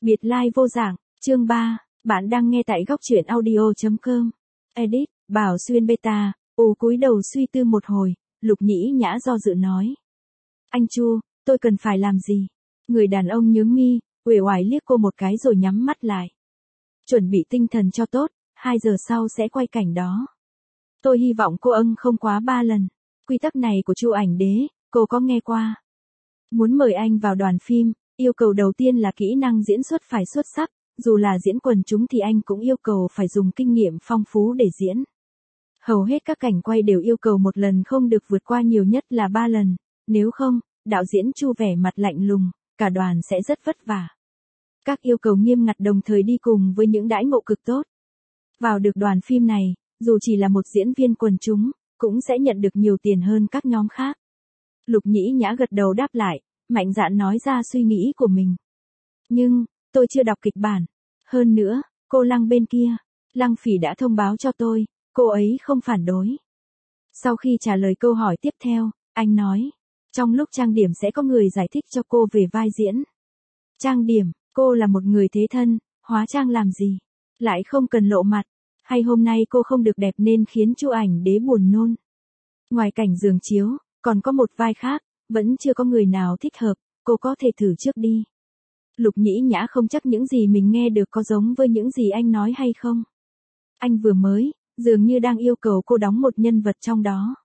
Biệt lai vô dạng, chương 3, bạn đang nghe tại góc truyện audio.com. Edit, Bảo Xuyên beta, cúi đầu suy tư một hồi, Lục Nhĩ Nhã do dự nói. Anh Chu, tôi cần phải làm gì? Người đàn ông nhướng mi, uể oải liếc cô một cái rồi nhắm mắt lại. Chuẩn bị tinh thần cho tốt, 2 giờ sau sẽ quay cảnh đó. Tôi hy vọng cô không quá 3 lần. Quy tắc này của Chu Ảnh Đế, cô có nghe qua. Muốn mời anh vào đoàn phim, yêu cầu đầu tiên là kỹ năng diễn xuất phải xuất sắc, dù là diễn quần chúng thì anh cũng yêu cầu phải dùng kinh nghiệm phong phú để diễn. Hầu hết các cảnh quay đều yêu cầu 1 lần không được vượt qua nhiều nhất là 3 lần, nếu không, đạo diễn Chu vẻ mặt lạnh lùng, cả đoàn sẽ rất vất vả. Các yêu cầu nghiêm ngặt đồng thời đi cùng với những đãi ngộ cực tốt. Vào được đoàn phim này, dù chỉ là một diễn viên quần chúng, cũng sẽ nhận được nhiều tiền hơn các nhóm khác. Lục Nhĩ Nhã gật đầu đáp lại, mạnh dạn nói ra suy nghĩ của mình. Nhưng, tôi chưa đọc kịch bản. Hơn nữa, cô Lăng bên kia, Lăng Phỉ đã thông báo cho tôi, cô ấy không phản đối. Sau khi trả lời câu hỏi tiếp theo, anh nói, trong lúc trang điểm sẽ có người giải thích cho cô về vai diễn. Trang điểm, cô là một người thế thân, hóa trang làm gì? Lại không cần lộ mặt. Hay hôm nay cô không được đẹp nên khiến Chu Ảnh Đế buồn nôn? Ngoài cảnh giường chiếu, còn có một vai khác, vẫn chưa có người nào thích hợp, cô có thể thử trước đi. Lục Nhĩ Nhã không chắc những gì mình nghe được có giống với những gì anh nói hay không. Anh vừa mới, dường như đang yêu cầu cô đóng một nhân vật trong đó.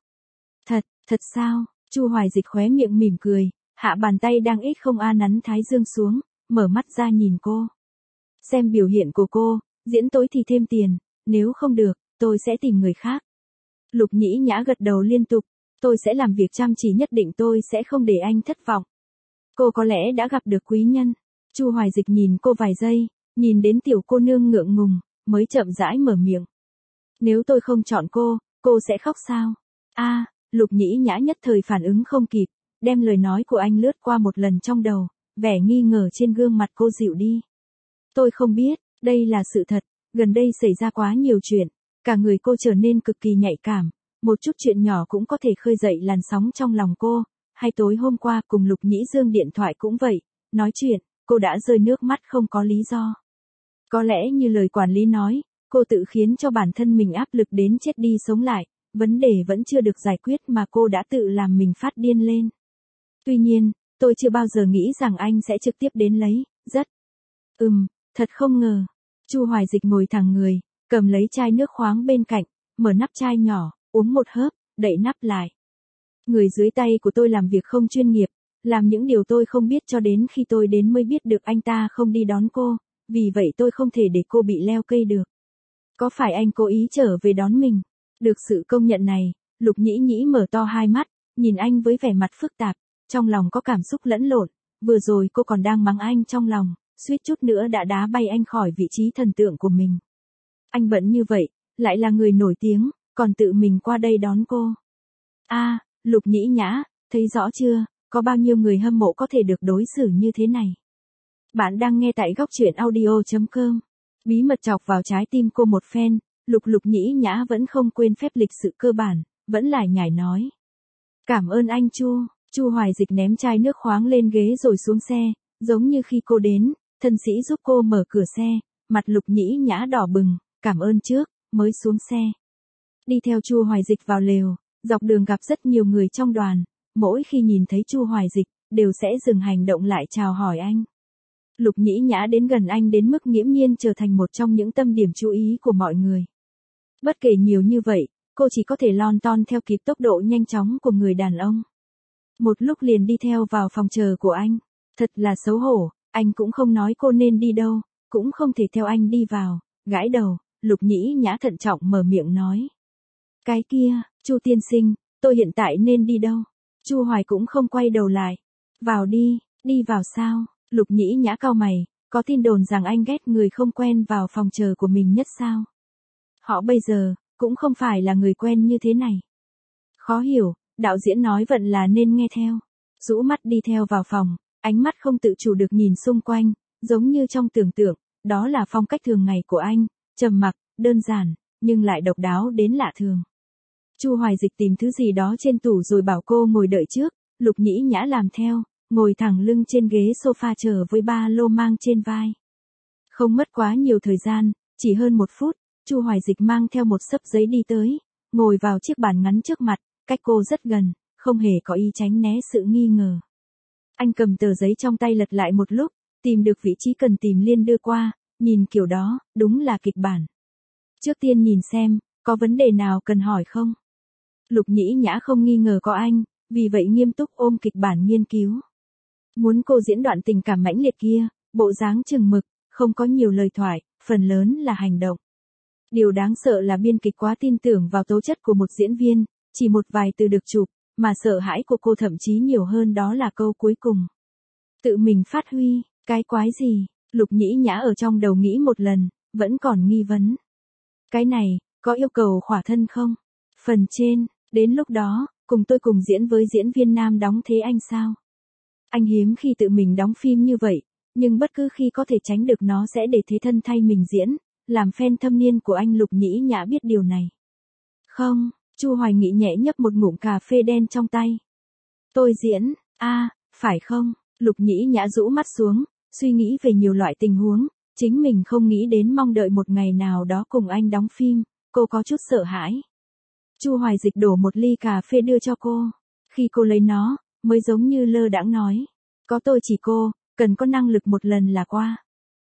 Thật sao? Chu Hoài Dịch khóe miệng mỉm cười, hạ bàn tay đang ít không nắn thái dương xuống, mở mắt ra nhìn cô. Xem biểu hiện của cô, diễn tối thì thêm tiền, nếu không được, tôi sẽ tìm người khác. Lục Nhĩ Nhã gật đầu liên tục, tôi sẽ làm việc chăm chỉ, nhất định tôi sẽ không để anh thất vọng. Cô có lẽ đã gặp được quý nhân. Chu Hoài Dịch nhìn cô vài giây, nhìn đến tiểu cô nương ngượng ngùng, mới chậm rãi mở miệng. Nếu tôi không chọn cô sẽ khóc sao? Lục Nhĩ Nhã nhất thời phản ứng không kịp, đem lời nói của anh lướt qua một lần trong đầu, vẻ nghi ngờ trên gương mặt cô dịu đi. Tôi không biết, đây là sự thật, gần đây xảy ra quá nhiều chuyện, cả người cô trở nên cực kỳ nhạy cảm, một chút chuyện nhỏ cũng có thể khơi dậy làn sóng trong lòng cô, hay tối hôm qua cùng Lục Nhĩ Dương điện thoại cũng vậy, nói chuyện, cô đã rơi nước mắt không có lý do. Có lẽ như lời quản lý nói, cô tự khiến cho bản thân mình áp lực đến chết đi sống lại, vấn đề vẫn chưa được giải quyết mà cô đã tự làm mình phát điên lên. Tuy nhiên, tôi chưa bao giờ nghĩ rằng anh sẽ trực tiếp đến lấy, thật không ngờ. Chu Hoài Dịch ngồi thẳng người, cầm lấy chai nước khoáng bên cạnh, mở nắp chai nhỏ, uống một hớp, đậy nắp lại. Người dưới tay của tôi làm việc không chuyên nghiệp, làm những điều tôi không biết cho đến khi tôi đến mới biết được anh ta không đi đón cô, vì vậy tôi không thể để cô bị leo cây được. Có phải anh cố ý trở về đón mình? Được sự công nhận này, Lục Nhĩ Nhĩ mở to hai mắt, nhìn anh với vẻ mặt phức tạp, trong lòng có cảm xúc lẫn lộn, vừa rồi cô còn đang mắng anh trong lòng, suýt chút nữa đã đá bay anh khỏi vị trí thần tượng của mình. Anh bận như vậy, lại là người nổi tiếng, còn tự mình qua đây đón cô. Lục Nhĩ Nhã, thấy rõ chưa, có bao nhiêu người hâm mộ có thể được đối xử như thế này. Bạn đang nghe tại góc truyện audio.com. Bí mật chọc vào trái tim cô một phen, Lục Nhĩ Nhã vẫn không quên phép lịch sự cơ bản, vẫn lải nhải nói. Cảm ơn anh Chu Hoài Dịch ném chai nước khoáng lên ghế rồi xuống xe, giống như khi cô đến, thân sĩ giúp cô mở cửa xe, mặt Lục Nhĩ Nhã đỏ bừng, cảm ơn trước, mới xuống xe. Đi theo Chu Hoài Dịch vào lều, dọc đường gặp rất nhiều người trong đoàn, mỗi khi nhìn thấy Chu Hoài Dịch, đều sẽ dừng hành động lại chào hỏi anh. Lục Nhĩ Nhã đến gần anh đến mức nghiễm nhiên trở thành một trong những tâm điểm chú ý của mọi người. Bất kể nhiều như vậy, cô chỉ có thể lon ton theo kịp tốc độ nhanh chóng của người đàn ông. Một lúc liền đi theo vào phòng chờ của anh. Thật là xấu hổ, anh cũng không nói cô nên đi đâu, cũng không thể theo anh đi vào. Gãi đầu, Lục Nhĩ Nhã thận trọng mở miệng nói. Cái kia, Chu tiên sinh, tôi hiện tại nên đi đâu? Chu Hoài cũng không quay đầu lại. Vào đi vào sao? Lục Nhĩ Nhã cau mày, có tin đồn rằng anh ghét người không quen vào phòng chờ của mình nhất sao? Họ bây giờ, cũng không phải là người quen như thế này. Khó hiểu, đạo diễn nói vận là nên nghe theo. Rũ mắt đi theo vào phòng, ánh mắt không tự chủ được nhìn xung quanh, giống như trong tưởng tượng, đó là phong cách thường ngày của anh, trầm mặc, đơn giản, nhưng lại độc đáo đến lạ thường. Chu Hoài Dịch tìm thứ gì đó trên tủ rồi bảo cô ngồi đợi trước, Lục Nhĩ Nhã làm theo, ngồi thẳng lưng trên ghế sofa chờ với ba lô mang trên vai. Không mất quá nhiều thời gian, chỉ hơn 1 phút, Chu Hoài Dịch mang theo một xấp giấy đi tới, ngồi vào chiếc bàn ngắn trước mặt, cách cô rất gần, không hề có ý tránh né sự nghi ngờ. Anh cầm tờ giấy trong tay lật lại một lúc, tìm được vị trí cần tìm liền đưa qua, nhìn kiểu đó, đúng là kịch bản. Trước tiên nhìn xem, có vấn đề nào cần hỏi không? Lục Nhĩ Nhã không nghi ngờ có anh, vì vậy nghiêm túc ôm kịch bản nghiên cứu. Muốn cô diễn đoạn tình cảm mãnh liệt kia, bộ dáng chừng mực, không có nhiều lời thoại, phần lớn là hành động. Điều đáng sợ là biên kịch quá tin tưởng vào tố chất của một diễn viên, chỉ một vài từ được chụp, mà sợ hãi của cô thậm chí nhiều hơn đó là câu cuối cùng. Tự mình phát huy, cái quái gì? Lục Nhĩ Nhã ở trong đầu nghĩ một lần, vẫn còn nghi vấn. Cái này, có yêu cầu khỏa thân không? Phần trên, đến lúc đó, cùng tôi cùng diễn với diễn viên nam đóng thế anh sao? Anh hiếm khi tự mình đóng phim như vậy, nhưng bất cứ khi có thể tránh được nó sẽ để thế thân thay mình diễn, làm fan thâm niên của anh. Lục Nhĩ Nhã biết điều này. Không, Chu Hoài Nghị nhẹ nhấp một ngụm cà phê đen trong tay. Tôi diễn, phải không? Lục Nhĩ Nhã rũ mắt xuống, suy nghĩ về nhiều loại tình huống, chính mình không nghĩ đến mong đợi một ngày nào đó cùng anh đóng phim, cô có chút sợ hãi. Chu Hoài Dịch đổ một ly cà phê đưa cho cô. Khi cô lấy nó, mới giống như lơ đãng nói. Có tôi chỉ cô, cần có năng lực một lần là qua.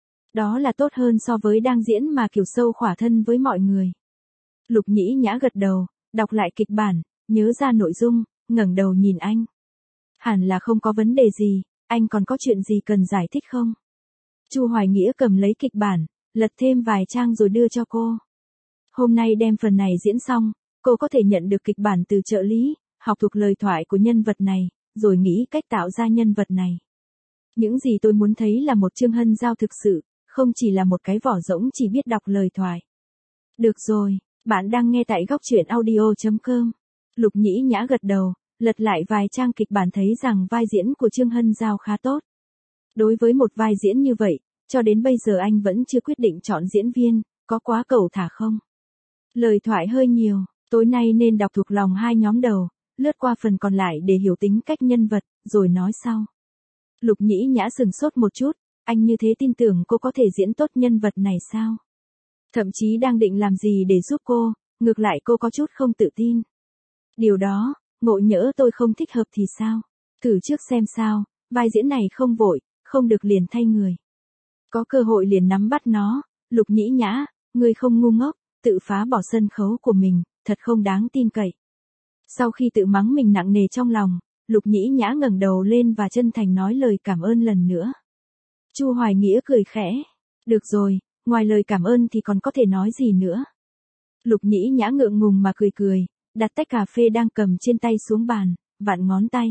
Đó là tốt hơn so với đang diễn mà kiểu sâu khỏa thân với mọi người. Lục Nhĩ Nhã gật đầu, đọc lại kịch bản, nhớ ra nội dung, ngẩng đầu nhìn anh. Hẳn là không có vấn đề gì, anh còn có chuyện gì cần giải thích không? Chu Hoài Nghĩa cầm lấy kịch bản, lật thêm vài trang rồi đưa cho cô. Hôm nay đem phần này diễn xong, cô có thể nhận được kịch bản từ trợ lý, học thuộc lời thoại của nhân vật này, rồi nghĩ cách tạo ra nhân vật này. Những gì tôi muốn thấy là một Trương Hân Giao thực sự, không chỉ là một cái vỏ rỗng chỉ biết đọc lời thoại. Được rồi, bạn đang nghe tại góc truyện audio.com. Lục Nhĩ Nhã gật đầu, lật lại vài trang kịch bản thấy rằng vai diễn của Trương Hân Giao khá tốt. Đối với một vai diễn như vậy, cho đến bây giờ anh vẫn chưa quyết định chọn diễn viên, có quá cẩu thả không? Lời thoại hơi nhiều, tối nay nên đọc thuộc lòng 2 nhóm đầu, lướt qua phần còn lại để hiểu tính cách nhân vật, rồi nói sau. Lục Nhĩ Nhã sừng sốt một chút, anh như thế tin tưởng cô có thể diễn tốt nhân vật này sao? Thậm chí đang định làm gì để giúp cô, ngược lại cô có chút không tự tin. Điều đó, ngộ nhỡ tôi không thích hợp thì sao? Thử trước xem sao, vai diễn này không vội, không được liền thay người. Có cơ hội liền nắm bắt nó. Lục Nhĩ Nhã, ngươi không ngu ngốc, tự phá bỏ sân khấu của mình, thật không đáng tin cậy. Sau khi tự mắng mình nặng nề trong lòng, Lục Nhĩ Nhã ngẩng đầu lên và chân thành nói lời cảm ơn lần nữa. Chu Hoài Nghĩa cười khẽ. Được rồi, ngoài lời cảm ơn thì còn có thể nói gì nữa? Lục Nhĩ Nhã ngượng ngùng mà cười cười, đặt tách cà phê đang cầm trên tay xuống bàn, vặn ngón tay.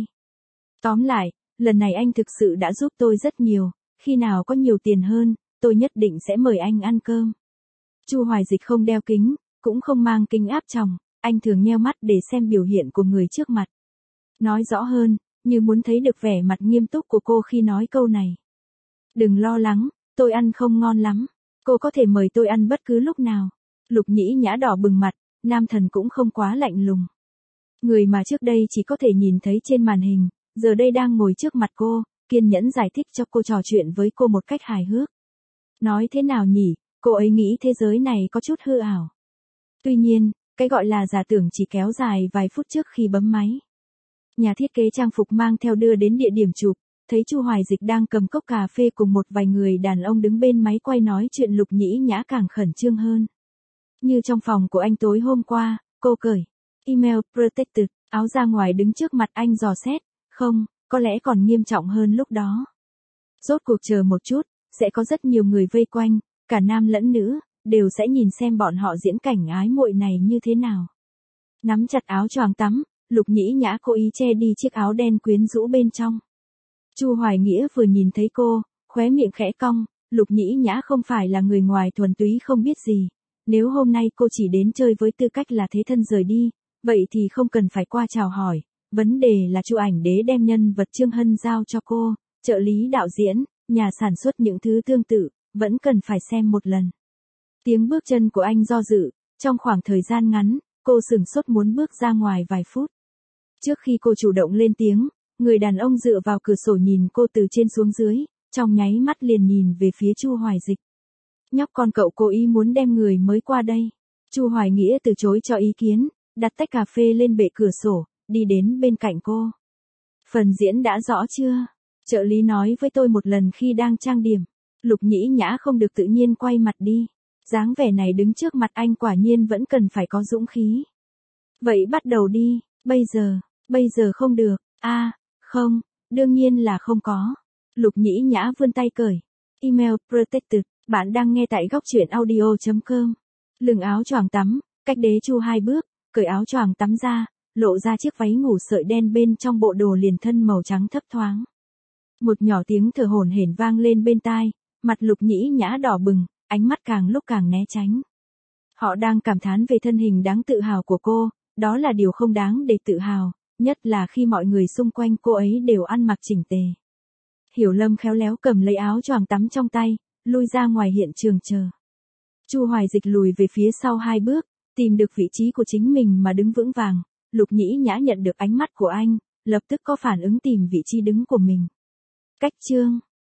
Tóm lại, lần này anh thực sự đã giúp tôi rất nhiều, khi nào có nhiều tiền hơn, tôi nhất định sẽ mời anh ăn cơm. Chu Hoài Dịch không đeo kính, cũng không mang kính áp tròng, anh thường nheo mắt để xem biểu hiện của người trước mặt. Nói rõ hơn, như muốn thấy được vẻ mặt nghiêm túc của cô khi nói câu này. Đừng lo lắng, tôi ăn không ngon lắm, cô có thể mời tôi ăn bất cứ lúc nào. Lục Nhĩ Nhã đỏ bừng mặt, nam thần cũng không quá lạnh lùng. Người mà trước đây chỉ có thể nhìn thấy trên màn hình, giờ đây đang ngồi trước mặt cô, kiên nhẫn giải thích cho cô, trò chuyện với cô một cách hài hước. Nói thế nào nhỉ, cô ấy nghĩ thế giới này có chút hư ảo. Tuy nhiên, cái gọi là giả tưởng chỉ kéo dài vài phút trước khi bấm máy. Nhà thiết kế trang phục mang theo đưa đến địa điểm chụp, thấy Chu Hoài Dịch đang cầm cốc cà phê cùng một vài người đàn ông đứng bên máy quay nói chuyện. Lục Nhĩ Nhã càng khẩn trương hơn. Như trong phòng của anh tối hôm qua, cô cởi email protected, áo ra ngoài đứng trước mặt anh dò xét, không, có lẽ còn nghiêm trọng hơn lúc đó. Rốt cuộc chờ một chút, sẽ có rất nhiều người vây quanh, cả nam lẫn nữ, đều sẽ nhìn xem bọn họ diễn cảnh ái muội này như thế nào. Nắm chặt áo choàng tắm, Lục Nhĩ Nhã cố ý che đi chiếc áo đen quyến rũ bên trong. Chu Hoài Nghĩa vừa nhìn thấy cô, khóe miệng khẽ cong, Lục Nhĩ Nhã không phải là người ngoài thuần túy không biết gì. Nếu hôm nay cô chỉ đến chơi với tư cách là thế thân rời đi, vậy thì không cần phải qua chào hỏi. Vấn đề là Chu ảnh đế đem nhân vật Trương Hân giao cho cô, trợ lý đạo diễn, nhà sản xuất những thứ tương tự, vẫn cần phải xem một lần. Tiếng bước chân của anh do dự, trong khoảng thời gian ngắn, cô sửng sốt muốn bước ra ngoài vài phút. Trước khi cô chủ động lên tiếng, người đàn ông dựa vào cửa sổ nhìn cô từ trên xuống dưới, trong nháy mắt liền nhìn về phía Chu Hoài Dịch. Nhóc con cậu cố ý muốn đem người mới qua đây. Chu Hoài Nghĩa từ chối cho ý kiến, đặt tách cà phê lên bệ cửa sổ, đi đến bên cạnh cô. Phần diễn đã rõ chưa? Trợ lý nói với tôi một lần khi đang trang điểm. Lục Nhĩ Nhã không được tự nhiên quay mặt đi. Dáng vẻ này đứng trước mặt anh quả nhiên vẫn cần phải có dũng khí. Vậy bắt đầu đi, bây giờ không được, không, đương nhiên là không có. Lục Nhĩ Nhã vươn tay cởi. Email protected, bạn đang nghe tại góc truyện audio.com. Lưng áo choàng tắm, cách đế Chu 2 bước, cởi áo choàng tắm ra, lộ ra chiếc váy ngủ sợi đen bên trong bộ đồ liền thân màu trắng thấp thoáng. Một nhỏ tiếng thở hổn hển vang lên bên tai, mặt Lục Nhĩ Nhã đỏ bừng, ánh mắt càng lúc càng né tránh. Họ đang cảm thán về thân hình đáng tự hào của cô, đó là điều không đáng để tự hào, nhất là khi mọi người xung quanh cô ấy đều ăn mặc chỉnh tề. Hiểu Lâm khéo léo cầm lấy áo choàng tắm trong tay, lui ra ngoài hiện trường chờ. Chu Hoài Dịch lùi về phía sau 2 bước, tìm được vị trí của chính mình mà đứng vững vàng. Lục Nhĩ Nhã nhận được ánh mắt của anh, lập tức có phản ứng tìm vị trí đứng của mình. Cách chương